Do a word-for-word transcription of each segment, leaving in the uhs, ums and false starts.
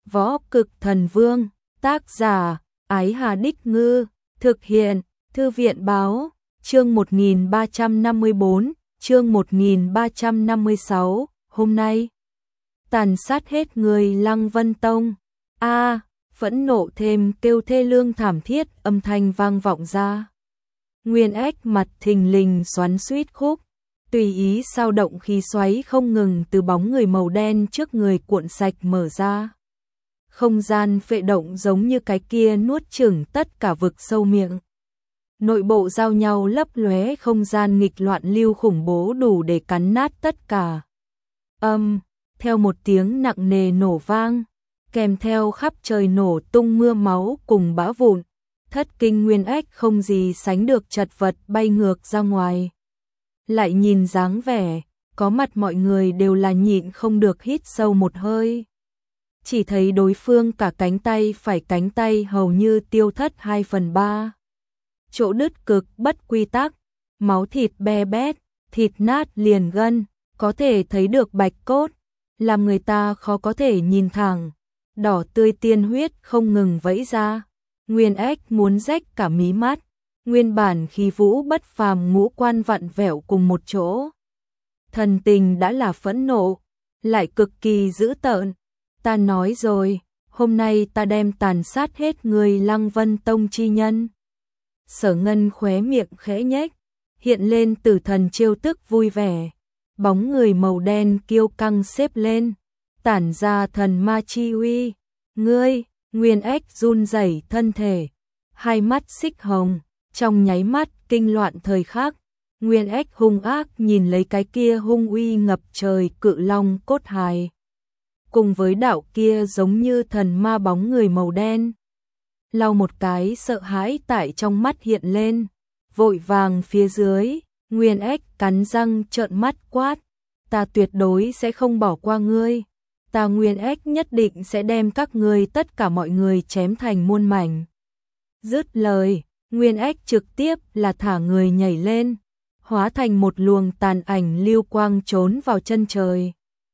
Võ Cực Thần Vương, tác giả, Ái Hà Đích Ngư, thực hiện, Thư viện Báo, chương một nghìn ba trăm năm mươi bốn, chương một nghìn ba trăm năm mươi sáu, hôm nay. Tàn sát hết người Lăng Vân Tông. A, phẫn nộ thêm kêu thê lương thảm thiết âm thanh vang vọng ra. Nguyên Ách mặt thình lình xoắn xuýt khúc, tùy ý sao động khí xoáy không ngừng từ bóng người màu đen trước người cuộn sạch mở ra. Không gian phệ động giống như cái kia nuốt chửng tất cả vực sâu miệng. Nội bộ giao nhau lấp lóe không gian nghịch loạn lưu khủng bố đủ để cắn nát tất cả. Âm, theo một tiếng nặng nề nổ vang, kèm theo khắp trời nổ tung mưa máu cùng bã vụn, thất kinh Nguyên Ách không gì sánh được chật vật bay ngược ra ngoài. Lại nhìn dáng vẻ, có mặt mọi người đều là nhịn không được hít sâu một hơi. Chỉ thấy đối phương cả cánh tay phải cánh tay hầu như tiêu thất hai phần ba. Chỗ đứt cực bất quy tắc, máu thịt be bét, thịt nát liền gân, có thể thấy được bạch cốt, làm người ta khó có thể nhìn thẳng. Đỏ tươi tiên huyết không ngừng vẫy ra, Nguyên Ách muốn rách cả mí mắt, nguyên bản khí vũ bất phàm ngũ quan vặn vẹo cùng một chỗ. Thần tình đã là phẫn nộ, lại cực kỳ dữ tợn. Ta nói rồi, hôm nay ta đem tàn sát hết người Lăng Vân Tông chi nhân. Sở Ngân khóe miệng khẽ nhếch, hiện lên tử thần chiêu tức vui vẻ. Bóng người màu đen kiêu căng xếp lên, tản ra thần ma chi uy. Ngươi, Nguyên Ách run rẩy thân thể, hai mắt xích hồng, trong nháy mắt kinh loạn thời khắc. Nguyên Ách hung ác nhìn lấy cái kia hung uy ngập trời cự long cốt hài. Cùng với đạo kia giống như thần ma bóng người màu đen. Lau một cái sợ hãi tại trong mắt hiện lên, vội vàng phía dưới, Nguyên Ách cắn răng trợn mắt quát, ta tuyệt đối sẽ không bỏ qua ngươi, ta Nguyên Ách nhất định sẽ đem các ngươi tất cả mọi người chém thành muôn mảnh. Dứt lời, Nguyên Ách trực tiếp là thả người nhảy lên, hóa thành một luồng tàn ảnh lưu quang trốn vào chân trời.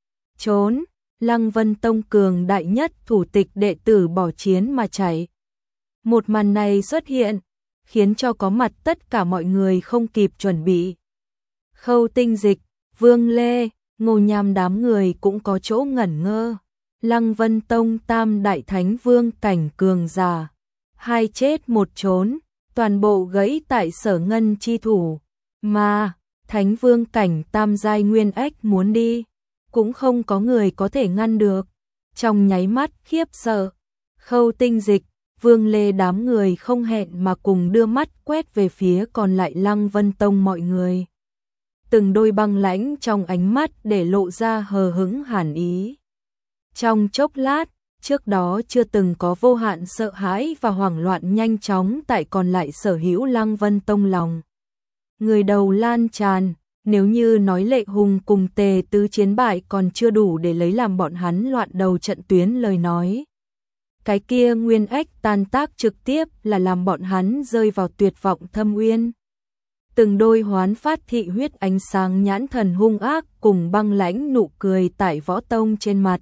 Trốn, Lăng Vân Tông cường đại nhất thủ tịch đệ tử bỏ chiến mà chạy. Một màn này xuất hiện, khiến cho có mặt tất cả mọi người không kịp chuẩn bị. Khâu Tinh Dịch, Vương Lê, Ngô Nham đám người cũng có chỗ ngẩn ngơ. Lăng Vân Tông tam đại thánh vương cảnh cường giả, hai chết một trốn, toàn bộ gãy tại Sở Ngân chi thủ. Mà, thánh vương cảnh tam giai Nguyên Ách muốn đi, cũng không có người có thể ngăn được. Trong nháy mắt khiếp sợ, Khâu Tinh Dịch, Vương Lê đám người không hẹn mà cùng đưa mắt quét về phía còn lại Lăng Vân Tông mọi người. Từng đôi băng lãnh trong ánh mắt để lộ ra hờ hững hàn ý. Trong chốc lát, trước đó chưa từng có vô hạn sợ hãi và hoảng loạn nhanh chóng tại còn lại sở hữu Lăng Vân Tông lòng. Người đầu lan tràn, nếu như nói Lệ Hùng cùng Tề Tứ chiến bại còn chưa đủ để lấy làm bọn hắn loạn đầu trận tuyến lời nói. Cái kia Nguyên Ách tan tác trực tiếp là làm bọn hắn rơi vào tuyệt vọng thâm uyên. Từng đôi hoán phát thị huyết ánh sáng nhãn thần hung ác cùng băng lãnh nụ cười tại Võ Tông trên mặt.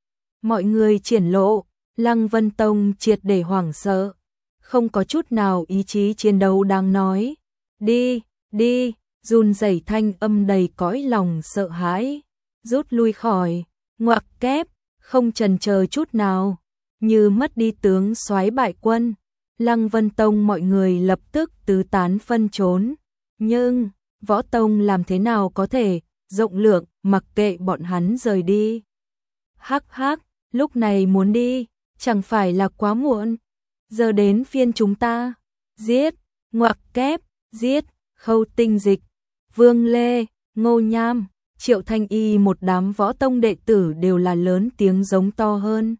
Mọi người triển lộ, Lăng Vân Tông triệt để hoảng sợ, không có chút nào ý chí chiến đấu đang nói. Đi, đi, run rẩy thanh âm đầy cõi lòng sợ hãi, rút lui khỏi, ngoặc kép, không chần chờ chút nào. Như mất đi tướng soái bại quân, Lăng Vân Tông mọi người lập tức tứ tán phân trốn. Nhưng, Võ Tông làm thế nào có thể rộng lượng mặc kệ bọn hắn rời đi. Hắc hắc, lúc này muốn đi, chẳng phải là quá muộn. Giờ đến phiên chúng ta. Giết, ngoặc kép, giết, Khâu Tinh Dịch, Vương Lê, Ngô Nham, Triệu Thanh Y một đám Võ Tông đệ tử đều là lớn tiếng giống to hơn.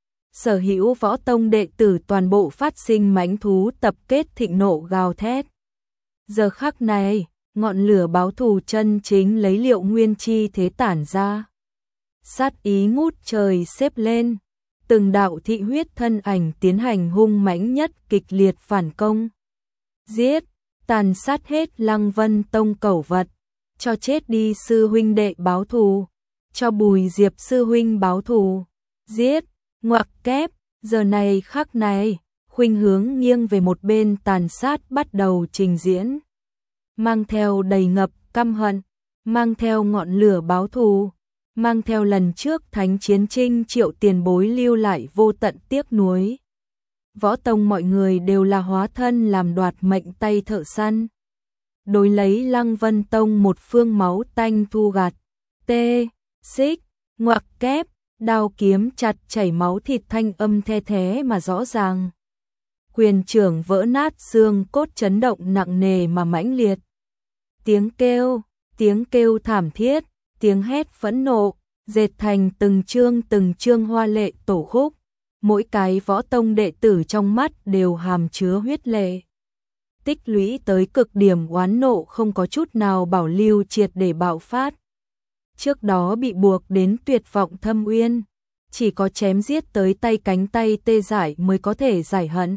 Sở hữu Võ Tông đệ tử toàn bộ phát sinh mãnh thú tập kết thịnh nộ gào thét. Giờ khắc này, ngọn lửa báo thù chân chính lấy Liệu Nguyên chi thế tản ra. Sát ý ngút trời xếp lên, từng đạo thị huyết thân ảnh tiến hành hung mãnh nhất kịch liệt phản công. Giết, tàn sát hết Lăng Vân Tông cẩu vật, cho chết đi sư huynh đệ báo thù, cho Bùi Diệp sư huynh báo thù. Giết, Ngoặc kép, giờ này khắc này, khuynh hướng nghiêng về một bên tàn sát bắt đầu trình diễn. Mang theo đầy ngập căm hận, mang theo ngọn lửa báo thù, mang theo lần trước thánh chiến trinh Triệu tiền bối lưu lại vô tận tiếc nuối. Võ tông mọi người đều là hóa thân làm đoạt mệnh tay thợ săn. Đối lấy Lăng Vân Tông một phương máu tanh thu gặt. Tê, xích, ngoặc kép, đao kiếm chặt chảy máu thịt thanh âm the thế mà rõ ràng. Quyền trưởng vỡ nát xương cốt chấn động nặng nề mà mãnh liệt. Tiếng kêu, tiếng kêu thảm thiết, tiếng hét phẫn nộ, dệt thành từng chương từng chương hoa lệ tổ khúc. Mỗi cái võ tông đệ tử trong mắt đều hàm chứa huyết lệ. Tích lũy tới cực điểm oán nộ không có chút nào bảo lưu triệt để bạo phát. Trước đó bị buộc đến tuyệt vọng thâm uyên, chỉ có chém giết tới tay cánh tay tê dại mới có thể giải hận.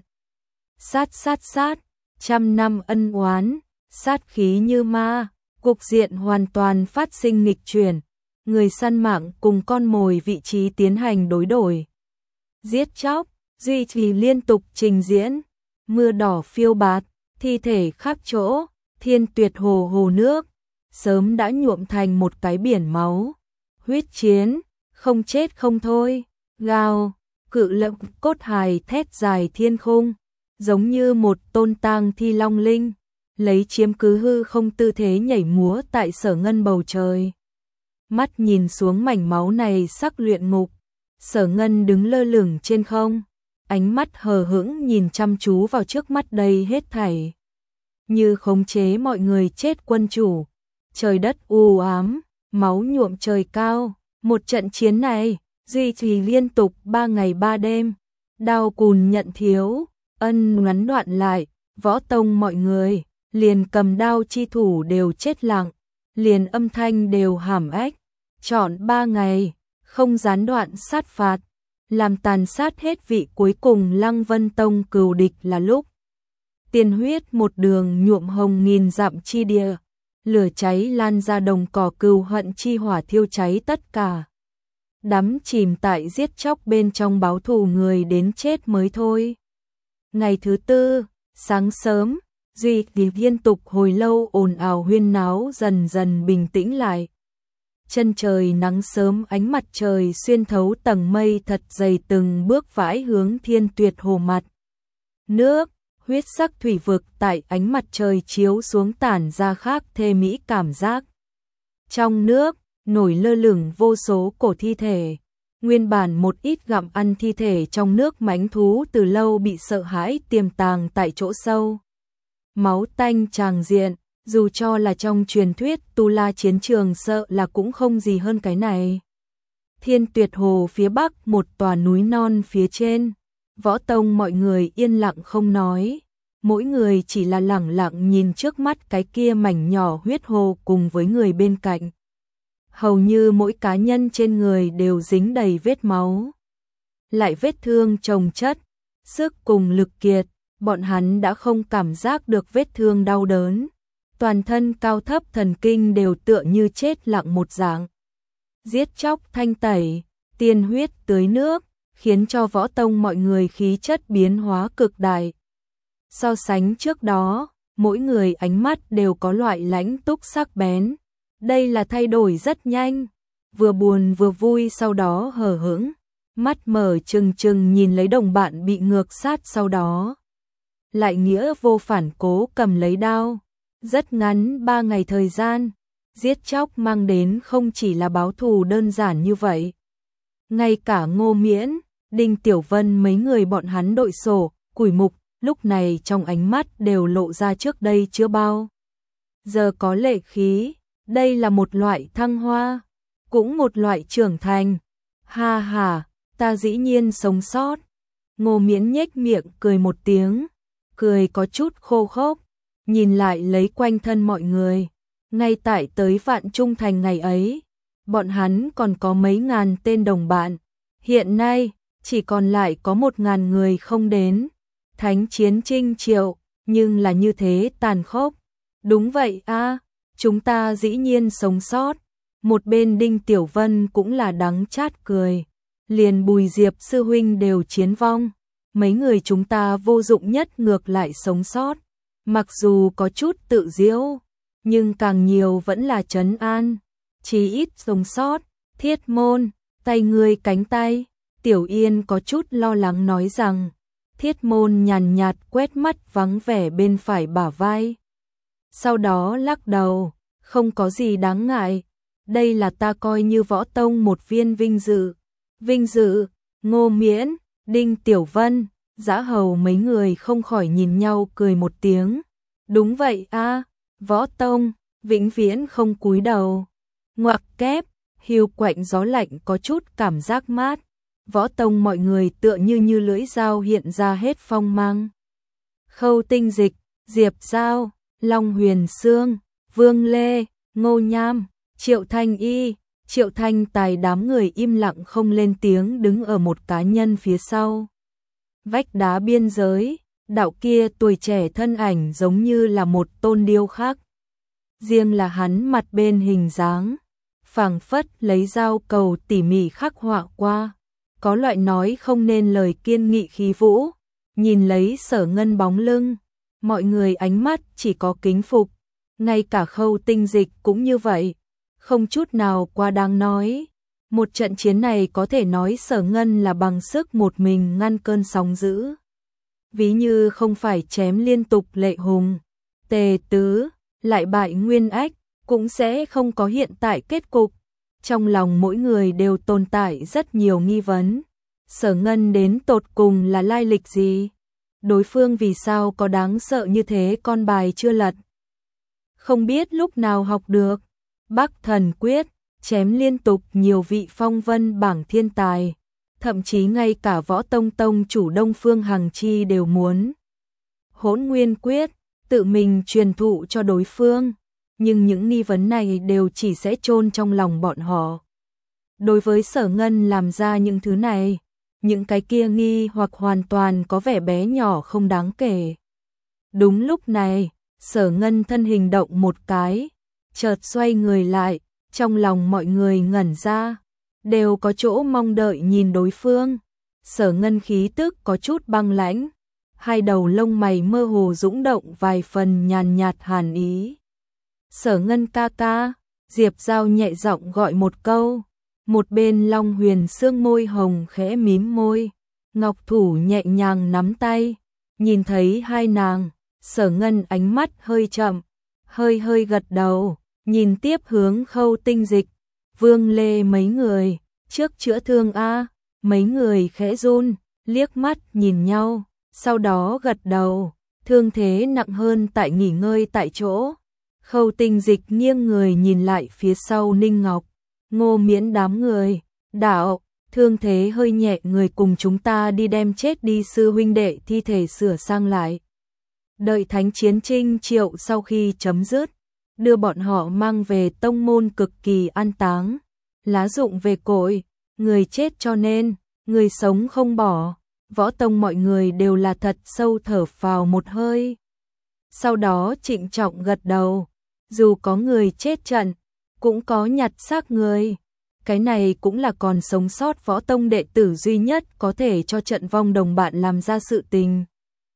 Sát sát sát, trăm năm ân oán, sát khí như ma, cục diện hoàn toàn phát sinh nghịch chuyển, người săn mạng cùng con mồi vị trí tiến hành đối đổi. Giết chóc, duy trì liên tục trình diễn, mưa đỏ phiêu bạt, thi thể khắp chỗ, thiên tuyệt hồ hồ nước, sớm đã nhuộm thành một cái biển máu. Huyết chiến, không chết không thôi, gào, cự lộng cốt hài thét dài thiên khung, giống như một tôn tang thi long linh, lấy chiếm cứ hư không tư thế nhảy múa tại Sở Ngân bầu trời. Mắt nhìn xuống mảnh máu này sắc luyện ngục, Sở Ngân đứng lơ lửng trên không, ánh mắt hờ hững nhìn chăm chú vào trước mắt đây hết thảy. Như khống chế mọi người chết quân chủ, trời đất u ám, máu nhuộm trời cao, một trận chiến này, duy trì liên tục ba ngày ba đêm, đao cùn nhận thiếu, ân ngắn đoạn lại, võ tông mọi người, liền cầm đao chi thủ đều chết lặng, liền âm thanh đều hàm ếch, chọn ba ngày, không gián đoạn sát phạt, làm tàn sát hết vị cuối cùng Lăng Vân Tông cừu địch là lúc. Tiên huyết một đường nhuộm hồng nghìn dặm chi địa, lửa cháy lan ra đồng cỏ cừu hận chi hỏa thiêu cháy tất cả. Đắm chìm tại giết chóc bên trong báo thù người đến chết mới thôi. Ngày thứ tư, sáng sớm, duy trì liên tục hồi lâu ồn ào huyên náo dần dần bình tĩnh lại. Chân trời nắng sớm ánh mặt trời xuyên thấu tầng mây thật dày từng bước vãi hướng thiên tuyệt hồ mặt. Nước, huyết sắc thủy vực tại ánh mặt trời chiếu xuống tản ra khác thê mỹ cảm giác. Trong nước, nổi lơ lửng vô số cổ thi thể. Nguyên bản một ít gặm ăn thi thể trong nước mãnh thú từ lâu bị sợ hãi tiềm tàng tại chỗ sâu. Máu tanh tràng diện, dù cho là trong truyền thuyết Tu La chiến trường sợ là cũng không gì hơn cái này. Thiên tuyệt hồ phía bắc một tòa núi non phía trên, võ tông mọi người yên lặng không nói. Mỗi người chỉ là lẳng lặng nhìn trước mắt cái kia mảnh nhỏ huyết hồ cùng với người bên cạnh. Hầu như mỗi cá nhân trên người đều dính đầy vết máu. Lại vết thương chồng chất, sức cùng lực kiệt, bọn hắn đã không cảm giác được vết thương đau đớn. Toàn thân cao thấp thần kinh đều tựa như chết lặng một dạng. Giết chóc thanh tẩy, tiên huyết tưới nước, khiến cho võ tông mọi người khí chất biến hóa cực đại. So sánh trước đó, mỗi người ánh mắt đều có loại lãnh túc sắc bén. Đây là thay đổi rất nhanh, vừa buồn vừa vui sau đó hờ hững, mắt mở trừng trừng nhìn lấy đồng bạn bị ngược sát sau đó. Lại nghĩa vô phản cố cầm lấy đao. Rất ngắn ba ngày thời gian, giết chóc mang đến không chỉ là báo thù đơn giản như vậy. Ngay cả Ngô Miễn, Đinh Tiểu Vân mấy người bọn hắn đội sổ, củi mục, lúc này trong ánh mắt đều lộ ra trước đây chưa bao giờ có lệ khí. Đây là một loại thăng hoa, cũng một loại trưởng thành. Ha ha, ta dĩ nhiên sống sót. Ngô Miễn nhếch miệng cười một tiếng, cười có chút khô khốc, nhìn lại lấy quanh thân mọi người. Ngay tại tới Vạn Trung Thành ngày ấy, bọn hắn còn có mấy ngàn tên đồng bạn. Hiện nay, chỉ còn lại có một ngàn người không đến. Thánh chiến trinh Triệu, nhưng là như thế tàn khốc. Đúng vậy a, chúng ta dĩ nhiên sống sót. Một bên Đinh Tiểu Vân cũng là đắng chát cười. liền Bùi Diệp sư huynh đều chiến vong, mấy người chúng ta vô dụng nhất ngược lại sống sót, mặc dù có chút tự giễu, nhưng càng nhiều vẫn là trấn an, chí ít sống sót. Thiết Môn, tay ngươi cánh tay, Tiểu Yên có chút lo lắng nói rằng. Thiết Môn nhàn nhạt quét mắt vắng vẻ bên phải bả vai. Sau đó lắc đầu, không có gì đáng ngại, đây là ta coi như võ tông một viên vinh dự. Vinh dự, Ngô Miễn, Đinh Tiểu Vân, Dã Hầu mấy người không khỏi nhìn nhau cười một tiếng. Đúng vậy a, võ tông, vĩnh viễn không cúi đầu. Ngoặc kép, hiu quạnh gió lạnh có chút cảm giác mát. Võ tông mọi người tựa như như lưỡi dao hiện ra hết phong mang. Khâu Tinh Dịch, Diệp Giao, Long Huyền Sương, Vương Lê, Ngô Nham, Triệu Thanh Y, Triệu Thanh Tài đám người im lặng không lên tiếng đứng ở một cá nhân phía sau. Vách đá biên giới, đạo kia tuổi trẻ thân ảnh giống như là một tôn điêu khắc. Riêng là hắn mặt bên hình dáng, phảng phất lấy dao cầu tỉ mỉ khắc họa qua. Có loại nói không nên lời kiên nghị khí vũ, nhìn lấy Sở Ngân bóng lưng, mọi người ánh mắt chỉ có kính phục, ngay cả Khâu Tinh Dịch cũng như vậy, không chút nào quá đáng nói. Một trận chiến này có thể nói Sở Ngân là bằng sức một mình ngăn cơn sóng dữ. Ví như không phải chém liên tục Lệ Hùng, Tề Tứ, lại bại Nguyên Ách, cũng sẽ không có hiện tại kết cục. Trong lòng mỗi người đều tồn tại rất nhiều nghi vấn. Sở Ngân đến tột cùng là lai lịch gì? Đối phương vì sao có đáng sợ như thế, con bài chưa lật? Không biết lúc nào học được. Bắc Thần Quyết, chém liên tục nhiều vị phong vân bảng thiên tài. Thậm chí ngay cả Võ Tông Tông chủ Đông Phương Hằng Chi đều muốn. Hỗn Nguyên Quyết, tự mình truyền thụ cho đối phương. Nhưng những nghi vấn này đều chỉ sẽ chôn trong lòng bọn họ. Đối với Sở Ngân làm ra những thứ này, những cái kia nghi hoặc hoàn toàn có vẻ bé nhỏ không đáng kể. Đúng lúc này, Sở Ngân thân hình động một cái, chợt xoay người lại, trong lòng mọi người ngẩn ra, đều có chỗ mong đợi nhìn đối phương. Sở Ngân khí tức có chút băng lãnh, hai đầu lông mày mơ hồ dũng động vài phần nhàn nhạt hàn ý. Sở Ngân ca ca, Diệp Giao nhẹ giọng gọi một câu, một bên Long Huyền Sương môi hồng khẽ mím môi, ngọc thủ nhẹ nhàng nắm tay, nhìn thấy hai nàng, Sở Ngân ánh mắt hơi chậm, hơi hơi gật đầu, nhìn tiếp hướng Khâu Tinh Dịch, Vương Lê mấy người, trước chữa thương a, mấy người khẽ run, liếc mắt nhìn nhau, sau đó gật đầu, thương thế nặng hơn tại nghỉ ngơi tại chỗ. Khâu Tinh Dịch nghiêng người nhìn lại phía sau Ninh Ngọc, Ngô Miễn đám người, đạo, thương thế hơi nhẹ, người cùng chúng ta đi đem chết đi sư huynh đệ thi thể sửa sang lại. Đợi thánh chiến trinh triệu sau khi chấm dứt, đưa bọn họ mang về tông môn cực kỳ an táng, lá dụng về cội, người chết cho nên, người sống không bỏ, võ tông mọi người đều là thật sâu thở phào một hơi. Sau đó trịnh trọng gật đầu, dù có người chết trận, cũng có nhặt xác người. Cái này cũng là còn sống sót võ tông đệ tử duy nhất có thể cho trận vong đồng bạn làm ra sự tình.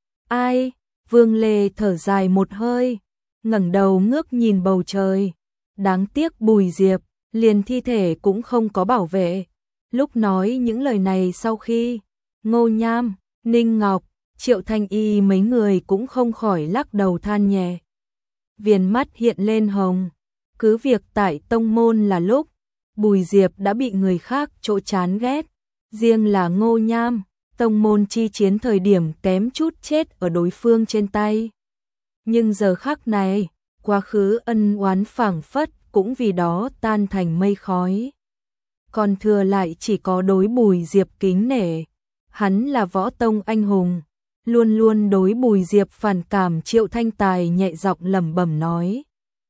Ai? Vương Lê thở dài một hơi, ngẩng đầu ngước nhìn bầu trời. Đáng tiếc Bùi Diệp, liền thi thể cũng không có bảo vệ. Lúc nói những lời này sau khi, Ngô Nham, Ninh Ngọc, Triệu Thanh Y mấy người cũng không khỏi lắc đầu than nhẹ. Viền mắt hiện lên hồng, cứ việc tại tông môn là lúc, Bùi Diệp đã bị người khác chỗ chán ghét, riêng là Ngô Nham, tông môn chi chiến thời điểm kém chút chết ở đối phương trên tay. Nhưng giờ khắc này, quá khứ ân oán phảng phất cũng vì đó tan thành mây khói. Còn thừa lại chỉ có đối Bùi Diệp kính nể, hắn là võ tông anh hùng, luôn luôn đối Bùi Diệp phản cảm. Triệu Thanh Tài nhẹ giọng lẩm bẩm nói.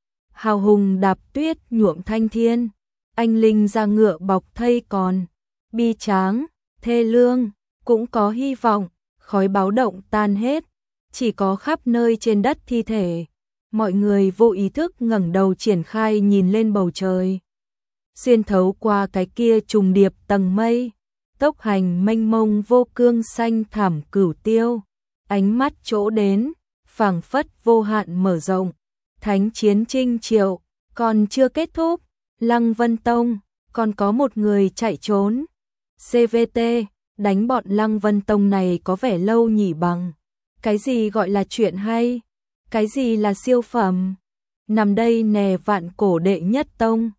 Hào hùng đạp tuyết nhuộm thanh thiên, anh linh ra ngựa bọc thây còn, bi tráng, thê lương, cũng có hy vọng, khói báo động tan hết, chỉ có khắp nơi trên đất thi thể. Mọi người vô ý thức ngẩng đầu triển khai nhìn lên bầu trời. Xuyên thấu qua cái kia trùng điệp tầng mây, tốc hành mênh mông vô cương xanh thảm cửu tiêu, ánh mắt chỗ đến, phảng phất vô hạn mở rộng. Thánh chiến trinh triệu, còn chưa kết thúc, Lăng Vân Tông, còn có một người chạy trốn. xê vê tê, đánh bọn Lăng Vân Tông này có vẻ lâu nhỉ bằng. Cái gì gọi là chuyện hay? Cái gì là siêu phẩm? Nằm đây nè vạn cổ đệ nhất tông.